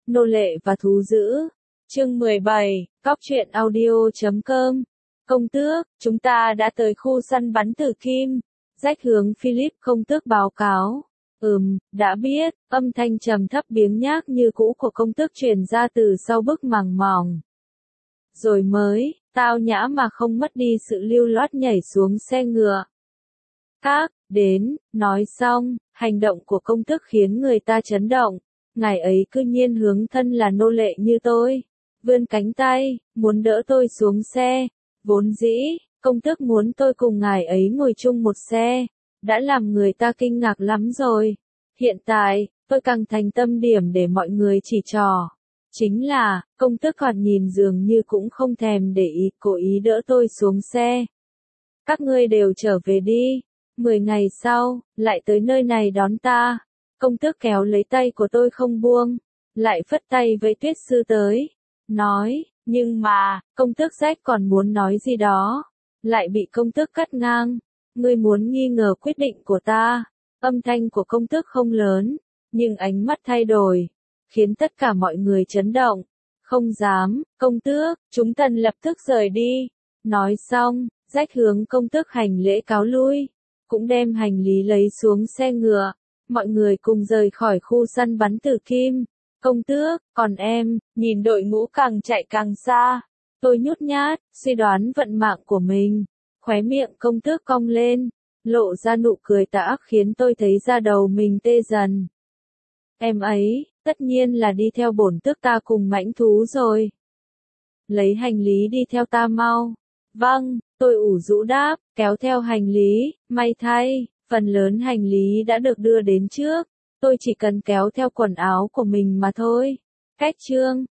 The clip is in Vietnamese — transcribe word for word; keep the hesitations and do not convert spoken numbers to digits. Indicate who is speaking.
Speaker 1: Nô lệ và thú dữ. Chương mười bảy, cóc truyện audio chấm com. Công tước, chúng ta đã tới khu săn bắn Tử Kim. Rách hướng Philip công tước báo cáo. Ừm, đã biết, âm thanh trầm thấp biếng nhác như cũ của công tước truyền ra từ sau bức màng mỏng. Rồi mới, tao nhã mà không mất đi sự lưu loát nhảy xuống xe ngựa. Các, đến, nói xong, hành động của công tước khiến người ta chấn động. Ngài ấy cư nhiên hướng thân là nô lệ như tôi. Vươn cánh tay, muốn đỡ tôi xuống xe. Vốn dĩ, công tước muốn tôi cùng ngài ấy ngồi chung một xe. Đã làm người ta kinh ngạc lắm rồi. Hiện tại, tôi càng thành tâm điểm để mọi người chỉ trỏ. Chính là, công tước còn nhìn dường như cũng không thèm để ý, cố ý đỡ tôi xuống xe. Các ngươi đều trở về đi. Mười ngày sau, lại tới nơi này đón ta. Công tước kéo lấy tay của tôi không buông. Lại phất tay với Tuyết Sư tới. Nói, nhưng mà, công tước Rách còn muốn nói gì đó. Lại bị công tước cắt ngang. Ngươi muốn nghi ngờ quyết định của ta. Âm thanh của công tước không lớn, nhưng ánh mắt thay đổi, khiến tất cả mọi người chấn động. Không dám, công tước, chúng thần lập tức rời đi. Nói xong, Rách hướng công tước hành lễ cáo lui, cũng đem hành lý lấy xuống xe ngựa. Mọi người cùng rời khỏi khu săn bắn Tử Kim. Công tước, còn em, nhìn đội ngũ càng chạy càng xa. Tôi nhút nhát, suy đoán vận mạng của mình. Khóe miệng công tước cong lên, lộ ra nụ cười tà ác khiến tôi thấy da đầu mình tê dần. Em ấy, tất nhiên là đi theo bổn tước ta cùng mãnh thú rồi. Lấy hành lý đi theo ta mau. Vâng, tôi ủ rũ đáp, kéo theo hành lý, may thay, phần lớn hành lý đã được đưa đến trước. Tôi chỉ cần kéo theo quần áo của mình mà thôi. Cách chương